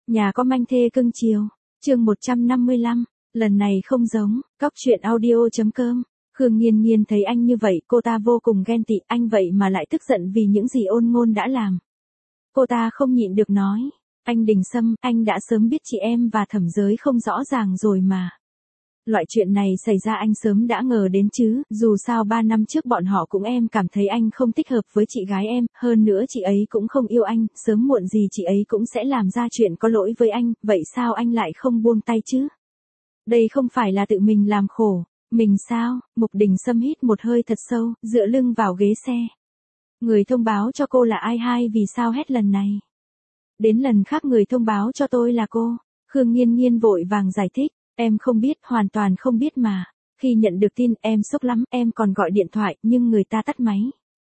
Nhà có manh thê cưng chiều. Chương 155, lần này không giống. Cóc truyện audio.com. Khương Nghiên Nghiên thấy anh như vậy, cô ta vô cùng ghen tị, anh vậy mà lại tức giận vì những gì Ôn Ngôn đã làm. Cô ta không nhịn được nói, anh Đình Sâm, anh đã sớm biết chị em và Thẩm Giới không rõ ràng rồi mà. Loại chuyện này xảy ra anh sớm đã ngờ đến chứ, dù sao 3 năm trước bọn họ cũng em cảm thấy anh không thích hợp với chị gái em, hơn nữa chị ấy cũng không yêu anh, sớm muộn gì chị ấy cũng sẽ làm ra chuyện có lỗi với anh, vậy sao anh lại không buông tay chứ? Đây không phải là tự mình làm khổ, mình sao? Mục Đình Sâm hít một hơi thật sâu, dựa lưng vào ghế xe. Người thông báo cho cô là ai hay vì sao hết lần này? Đến lần khác người thông báo cho tôi là cô. Khương Nghiên Nghiên vội vàng giải thích. Em không biết, hoàn toàn không biết mà. Khi nhận được tin em sốc lắm, em còn gọi điện thoại, nhưng người ta tắt máy.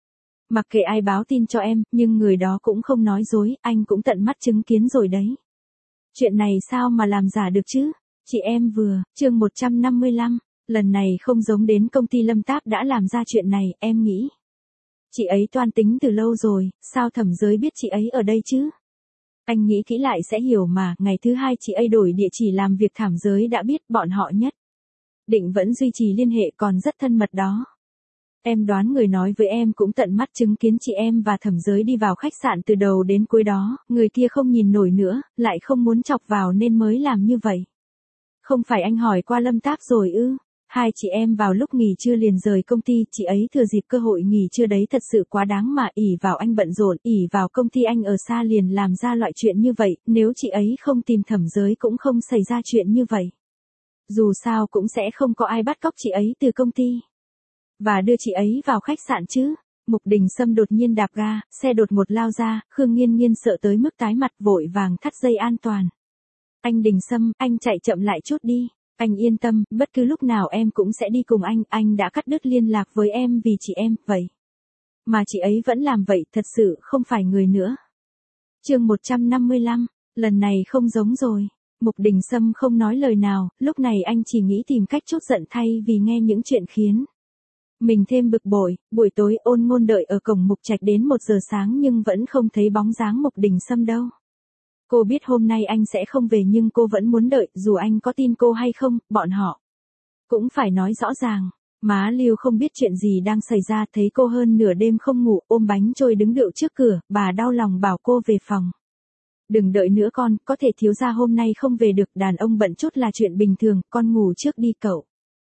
Mặc kệ ai báo tin cho em, nhưng người đó cũng không nói dối, anh cũng tận mắt chứng kiến rồi đấy. Chuyện này sao mà làm giả được chứ? Chị em vừa, chương 155, lần này không giống đến công ty Lâm Táp đã làm ra chuyện này, em nghĩ. Chị ấy toan tính từ lâu rồi, sao Thẩm Giới biết chị ấy ở đây chứ? Anh nghĩ kỹ lại sẽ hiểu mà, ngày thứ 2 chị ấy đổi địa chỉ làm việc Thẩm Giới đã biết bọn họ nhất. Định vẫn duy trì liên hệ còn rất thân mật đó. Em đoán người nói với em cũng tận mắt chứng kiến chị em và Thẩm Giới đi vào khách sạn từ đầu đến cuối đó, người kia không nhìn nổi nữa, lại không muốn chọc vào nên mới làm như vậy. Không phải anh hỏi qua Lâm Táp rồi ư? Hai chị em vào lúc nghỉ trưa liền rời công ty, chị ấy thừa dịp cơ hội nghỉ trưa đấy thật sự quá đáng mà, ỷ vào anh bận rộn, ỷ vào công ty anh ở xa liền làm ra loại chuyện như vậy, nếu chị ấy không tìm Thẩm Giới cũng không xảy ra chuyện như vậy. Dù sao cũng sẽ không có ai bắt cóc chị ấy từ công ty. Và đưa chị ấy vào khách sạn chứ. Mục Đình Sâm đột nhiên đạp ga, xe đột ngột lao ra, Khương Nghiên Nghiên sợ tới mức tái mặt vội vàng thắt dây an toàn. Anh Đình Sâm, anh chạy chậm lại chút đi. Anh yên tâm, bất cứ lúc nào em cũng sẽ đi cùng anh đã cắt đứt liên lạc với em vì chị em, vậy. Mà chị ấy vẫn làm vậy, thật sự không phải người nữa. Chương 155, lần này không giống rồi. Mục Đình Sâm không nói lời nào, lúc này anh chỉ nghĩ tìm cách trút giận thay vì nghe những chuyện khiến mình thêm bực bội. Buổi tối Ôn Ngôn đợi ở cổng Mục Trạch đến 1 giờ sáng nhưng vẫn không thấy bóng dáng Mục Đình Sâm đâu. Cô biết hôm nay anh sẽ không về nhưng cô vẫn muốn đợi, dù anh có tin cô hay không, bọn họ cũng phải nói rõ ràng. Má Lưu không biết chuyện gì đang xảy ra, thấy cô hơn nửa đêm không ngủ, ôm bánh trôi đứng đệu trước cửa, bà đau lòng bảo cô về phòng. Đừng đợi nữa con, có thể thiếu gia hôm nay không về được, đàn ông bận chút là chuyện bình thường, con ngủ trước đi cậu.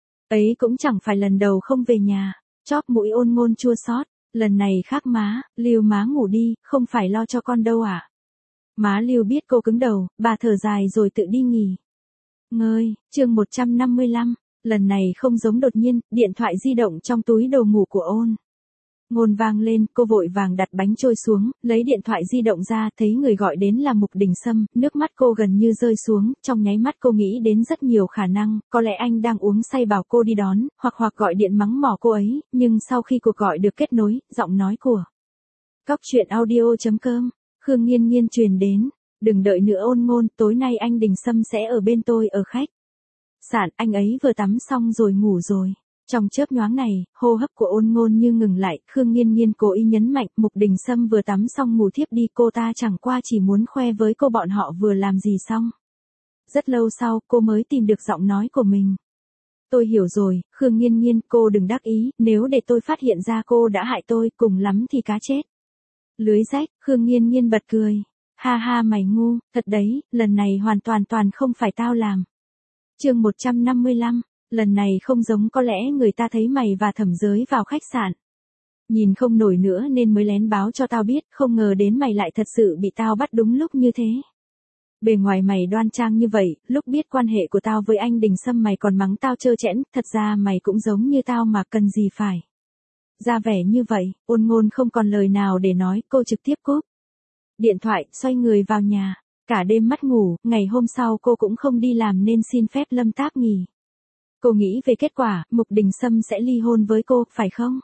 Ấy cũng chẳng phải lần đầu không về nhà. Chóp mũi Ôn Ngôn chua xót, lần này khác má, Lưu má ngủ đi, không phải lo cho con đâu à. Má Lưu biết cô cứng đầu, bà thở dài rồi tự đi nghỉ ngơi. Chương 155, lần này không giống. Đột nhiên, điện thoại di động trong túi đồ ngủ của Ôn Ngôn vang lên, cô vội vàng đặt bánh trôi xuống, lấy điện thoại di động ra, thấy người gọi đến là Mục Đình Sâm, nước mắt cô gần như rơi xuống, trong nháy mắt cô nghĩ đến rất nhiều khả năng, có lẽ anh đang uống say bảo cô đi đón, hoặc gọi điện mắng mỏ cô ấy, nhưng sau khi cuộc gọi được kết nối, giọng nói của Cóc truyện audio.com, Khương Nghiên Nghiên truyền đến, đừng đợi nữa Ôn Ngôn, tối nay anh Đình Sâm sẽ ở bên tôi ở khách sạn, anh ấy vừa tắm xong rồi ngủ rồi. Trong chớp nhoáng này, hô hấp của Ôn Ngôn như ngừng lại, Khương Nghiên Nghiên cố ý nhấn mạnh, Mục Đình Sâm vừa tắm xong ngủ thiếp đi, cô ta chẳng qua chỉ muốn khoe với cô bọn họ vừa làm gì xong. Rất lâu sau, cô mới tìm được giọng nói của mình. Tôi hiểu rồi, Khương Nghiên Nghiên, cô đừng đắc ý, nếu để tôi phát hiện ra cô đã hại tôi, cùng lắm thì cá chết lưới rách. Khương Nghiên Nghiên bật cười. Ha ha mày ngu, thật đấy, lần này hoàn toàn không phải tao làm. Chương 155, lần này không giống, có lẽ người ta thấy mày và Thẩm Giới vào khách sạn. Nhìn không nổi nữa nên mới lén báo cho tao biết, không ngờ đến mày lại thật sự bị tao bắt đúng lúc như thế. Bề ngoài mày đoan trang như vậy, lúc biết quan hệ của tao với anh Đình Sâm mày còn mắng tao trơ trẽn, thật ra mày cũng giống như tao mà cần gì phải ra vẻ như vậy. Ôn Ngôn không còn lời nào để nói, cô trực tiếp cúp điện thoại, xoay người vào nhà. Cả đêm mất ngủ, ngày hôm sau cô cũng không đi làm nên xin phép Lâm Táp nghỉ. Cô nghĩ về kết quả, Mục Đình Sâm sẽ ly hôn với cô, phải không?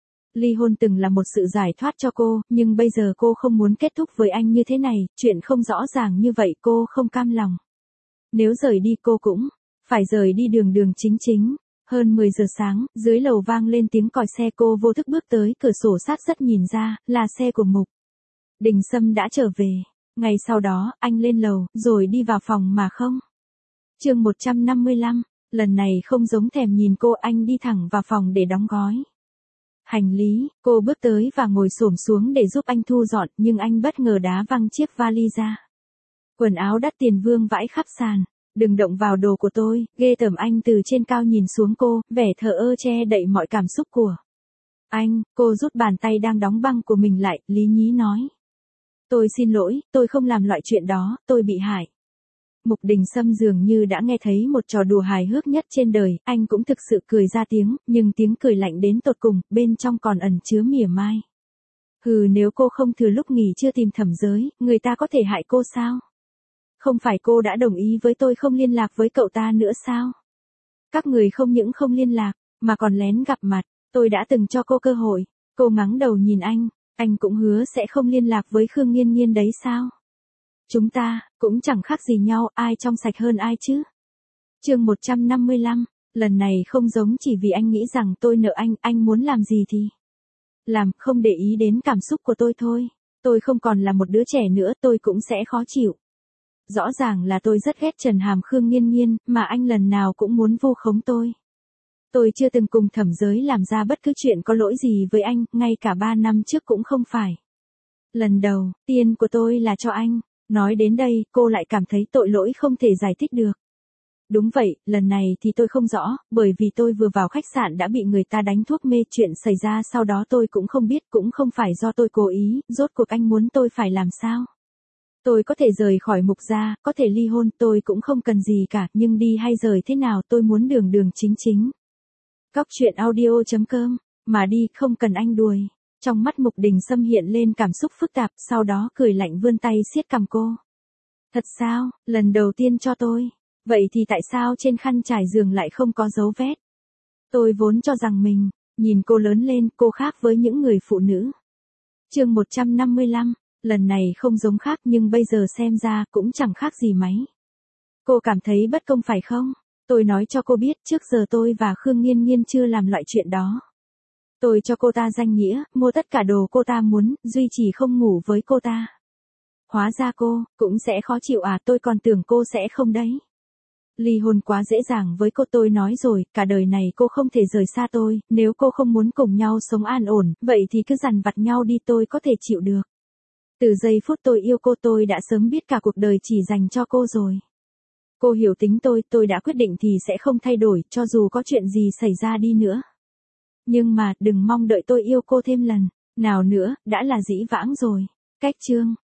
Ly hôn từng là một sự giải thoát cho cô, nhưng bây giờ cô không muốn kết thúc với anh như thế này, chuyện không rõ ràng như vậy cô không cam lòng. Nếu rời đi cô cũng phải rời đi đường chính. Hơn 10 giờ sáng, dưới lầu vang lên tiếng còi xe, cô vô thức bước tới cửa sổ sát rất nhìn ra, là xe của Mục Đình Sâm đã trở về. Ngay sau đó, anh lên lầu, rồi đi vào phòng mà không. Chương 155, lần này không giống thèm nhìn cô, anh đi thẳng vào phòng để đóng gói hành lý. Cô bước tới và ngồi xổm xuống để giúp anh thu dọn, nhưng anh bất ngờ đá văng chiếc vali ra. Quần áo đắt tiền vương vãi khắp sàn. Đừng động vào đồ của tôi, ghê tởm, anh từ trên cao nhìn xuống cô, vẻ thờ ơ che đậy mọi cảm xúc của anh. Cô rút bàn tay đang đóng băng của mình lại, lý nhí nói. Tôi xin lỗi, tôi không làm loại chuyện đó, tôi bị hại. Mục Đình Sâm dường như đã nghe thấy một trò đùa hài hước nhất trên đời, anh cũng thực sự cười ra tiếng, nhưng tiếng cười lạnh đến tột cùng, bên trong còn ẩn chứa mỉa mai. Hừ, nếu cô không thừa lúc nghỉ trưa tìm Thẩm Giới, người ta có thể hại cô sao? Không phải cô đã đồng ý với tôi không liên lạc với cậu ta nữa sao? Các người không những không liên lạc, mà còn lén gặp mặt, tôi đã từng cho cô cơ hội. Cô ngắng đầu nhìn anh cũng hứa sẽ không liên lạc với Khương Nghiên Nghiên đấy sao? Chúng ta, cũng chẳng khác gì nhau, ai trong sạch hơn ai chứ? Chương 155, lần này không giống chỉ vì anh nghĩ rằng tôi nợ anh muốn làm gì thì làm, không để ý đến cảm xúc của tôi thôi. Tôi không còn là một đứa trẻ nữa, tôi cũng sẽ khó chịu. Rõ ràng là tôi rất ghét Trần Hàm Khương Nghiên Nghiên, mà anh lần nào cũng muốn vu khống tôi. Tôi chưa từng cùng Thẩm Giới làm ra bất cứ chuyện có lỗi gì với anh, ngay cả 3 năm trước cũng không phải. Lần đầu tiên của tôi là cho anh. Nói đến đây, cô lại cảm thấy tội lỗi không thể giải thích được. Đúng vậy, lần này thì tôi không rõ, bởi vì tôi vừa vào khách sạn đã bị người ta đánh thuốc mê, chuyện xảy ra sau đó tôi cũng không biết, cũng không phải do tôi cố ý, rốt cuộc anh muốn tôi phải làm sao? Tôi có thể rời khỏi Mục gia, có thể ly hôn, tôi cũng không cần gì cả, nhưng đi hay rời thế nào tôi muốn đường đường chính chính. Cóc truyện audio.com, mà đi, không cần anh đuổi. Trong mắt Mục Đình Sâm hiện lên cảm xúc phức tạp, sau đó cười lạnh vươn tay siết cằm cô. Thật sao, lần đầu tiên cho tôi. Vậy thì tại sao trên khăn trải giường lại không có dấu vết? Tôi vốn cho rằng mình, nhìn cô lớn lên, cô khác với những người phụ nữ. Chương 155, lần này không giống khác nhưng bây giờ xem ra cũng chẳng khác gì mấy. Cô cảm thấy bất công phải không? Tôi nói cho cô biết, trước giờ tôi và Khương Nghiên Nghiên chưa làm loại chuyện đó. Tôi cho cô ta danh nghĩa, mua tất cả đồ cô ta muốn, duy chỉ không ngủ với cô ta. Hóa ra cô, cũng sẽ khó chịu à, tôi còn tưởng cô sẽ không đấy. Ly hôn quá dễ dàng với cô, tôi nói rồi, cả đời này cô không thể rời xa tôi, nếu cô không muốn cùng nhau sống an ổn, vậy thì cứ dằn vặt nhau đi, tôi có thể chịu được. Từ giây phút tôi yêu cô tôi đã sớm biết cả cuộc đời chỉ dành cho cô rồi. Cô hiểu tính tôi đã quyết định thì sẽ không thay đổi, cho dù có chuyện gì xảy ra đi nữa. Nhưng mà, đừng mong đợi tôi yêu cô thêm lần nào nữa, đã là dĩ vãng rồi. Cách chương